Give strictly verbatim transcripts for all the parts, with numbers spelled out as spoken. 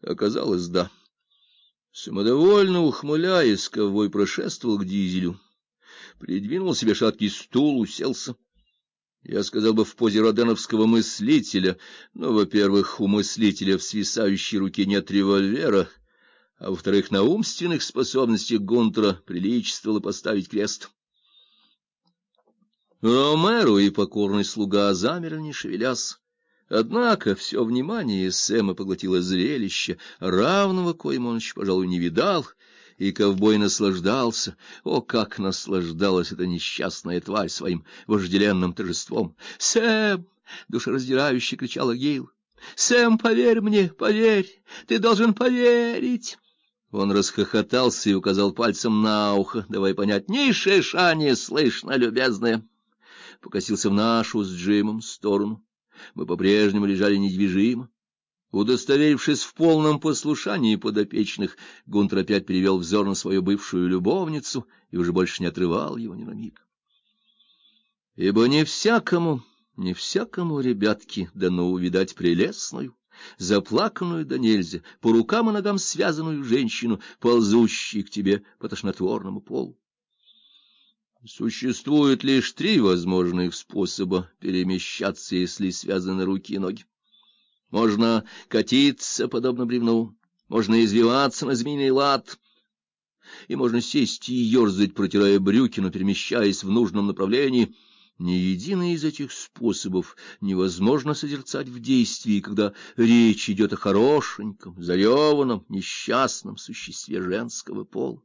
Оказалось, да. Самодовольно ухмыляясь, ковбой прошествовал к дизелю, придвинул себе шаткий стул, уселся. Я сказал бы, в позе роденовского мыслителя, но, во-первых, у мыслителя в свисающей руке нет револьвера, а во-вторых, на умственных способностях Гунтера приличествовало поставить крест. Ромеро и покорный слуга замерли, не шевелясь. Однако все внимание Сэма поглотило зрелище, равного коему он еще, пожалуй, не видал, и ковбой наслаждался. О, как наслаждалась эта несчастная тварь своим вожделенным торжеством! «Сэм!» — душераздирающе кричала Гейл. «Сэм, поверь мне, поверь! Ты должен поверить!» Он расхохотался и указал пальцем на ухо, давая понять: «Ни шиша не слышно, любезная!» Покосился в нашу с Джимом сторону. Мы по-прежнему лежали недвижимо. Удостоверившись в полном послушании подопечных, Гунтер опять перевел взор на свою бывшую любовницу и уже больше не отрывал его ни на миг. Ибо не всякому, не всякому, ребятки, дано увидать прелестную, заплаканную до нельзя, по рукам и ногам связанную женщину, ползущую к тебе по тошнотворному полу. Существует лишь три возможных способа перемещаться, если связаны руки и ноги. Можно катиться, подобно бревну, можно извиваться на змеиный лад, и можно сесть и ерзать, протирая брюки, но перемещаясь в нужном направлении. Ни единый из этих способов невозможно созерцать в действии, когда речь идет о хорошеньком, зареванном, несчастном существе женского пола.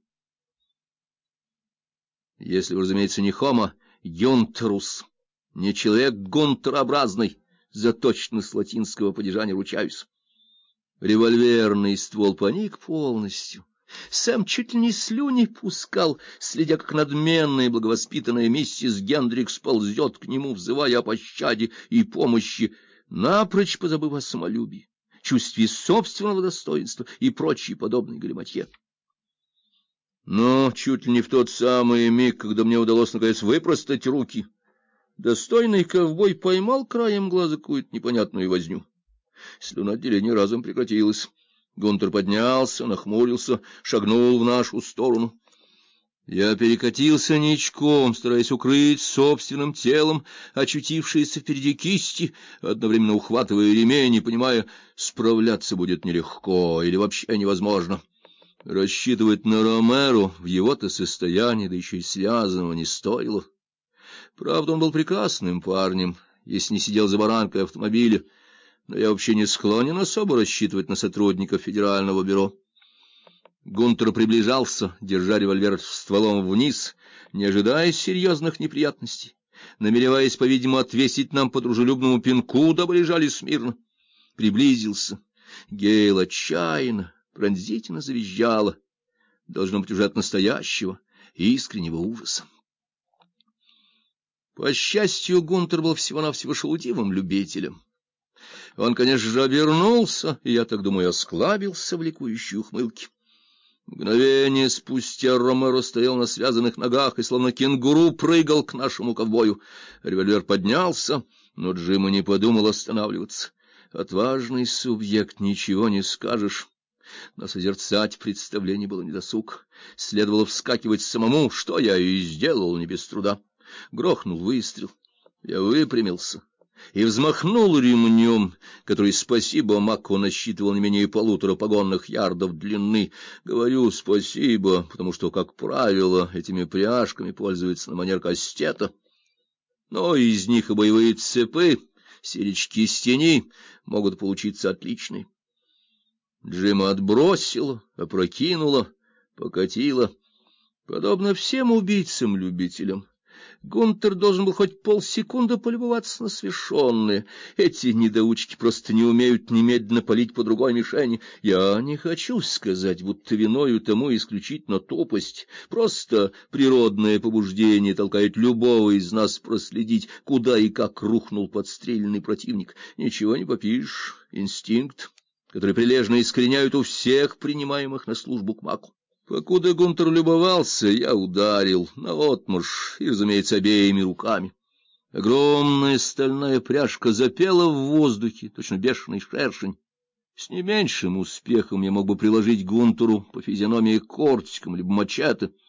Если, разумеется, не хомо юнтерус, не человек гунтерообразный, за точность латинского падежа не ручаюсь. Револьверный ствол поник полностью. Сэм чуть ли не слюни пускал, следя, как надменная и благовоспитанная миссис Гендрикс ползет к нему, взывая о пощаде и помощи, напрочь позабыв о самолюбии, чувстве собственного достоинства и прочей подобной галиматье. Но чуть ли не в тот самый миг, когда мне удалось наконец выпростать руки, достойный ковбой поймал краем глаза какую-то непонятную возню. Слюноотделение разом прекратилось. Гунтер поднялся, нахмурился, шагнул в нашу сторону. Я перекатился ничком, стараясь укрыть собственным телом очутившиеся впереди кисти, одновременно ухватывая ремень и понимая, справляться будет нелегко или вообще невозможно. Рассчитывать на Ромеро в его-то состоянии, да еще и связанного, не стоило. Правда, он был прекрасным парнем, если не сидел за баранкой автомобиля, но я вообще не склонен особо рассчитывать на сотрудников федерального бюро. Гунтер приближался, держа револьвер стволом вниз, не ожидая серьезных неприятностей, намереваясь, по-видимому, отвесить нам по дружелюбному пинку, дабы лежали смирно. Приблизился. Гейл отчаянно, пронзительно завизжала, должно быть, уже от настоящего, искреннего ужаса. По счастью, Гунтер был всего-навсего шелудивым любителем. Он, конечно же, обернулся, и, я так думаю, осклабился в ликующей ухмылке. Мгновение спустя Ромеро стоял на связанных ногах и, словно кенгуру, прыгал к нашему ковбою. Револьвер поднялся, но Джим и не подумал останавливаться. Отважный субъект, ничего не скажешь. Но созерцать представление было недосуг. Следовало вскакивать самому, что я и сделал не без труда. Грохнул выстрел. Я выпрямился и взмахнул ремнем, который, спасибо Маку, насчитывал не менее полутора погонных ярдов длины. Говорю спасибо, потому что, как правило, этими пряжками пользуются на манер кастета. Но из них и боевые цепы, серечки с тени могут получиться отличные. Джима отбросило, опрокинуло, покатило. Подобно всем убийцам-любителям, Гунтер должен был хоть полсекунды полюбоваться на свершенное. Эти недоучки просто не умеют немедленно палить по другой мишени. Я не хочу сказать, будто виною тому исключительно тупость. Просто природное побуждение толкает любого из нас проследить, куда и как рухнул подстреленный противник. Ничего не попишешь. Инстинкт, который прилежно искореняют у всех принимаемых на службу к Маку. Покуда Гунтер любовался, я ударил наотмашь и, разумеется, обеими руками. Огромная стальная пряжка запела в воздухе, точно бешеный шершень. не меньшим успехом я мог бы приложить Гунтеру по физиономии кортиком либо мачете.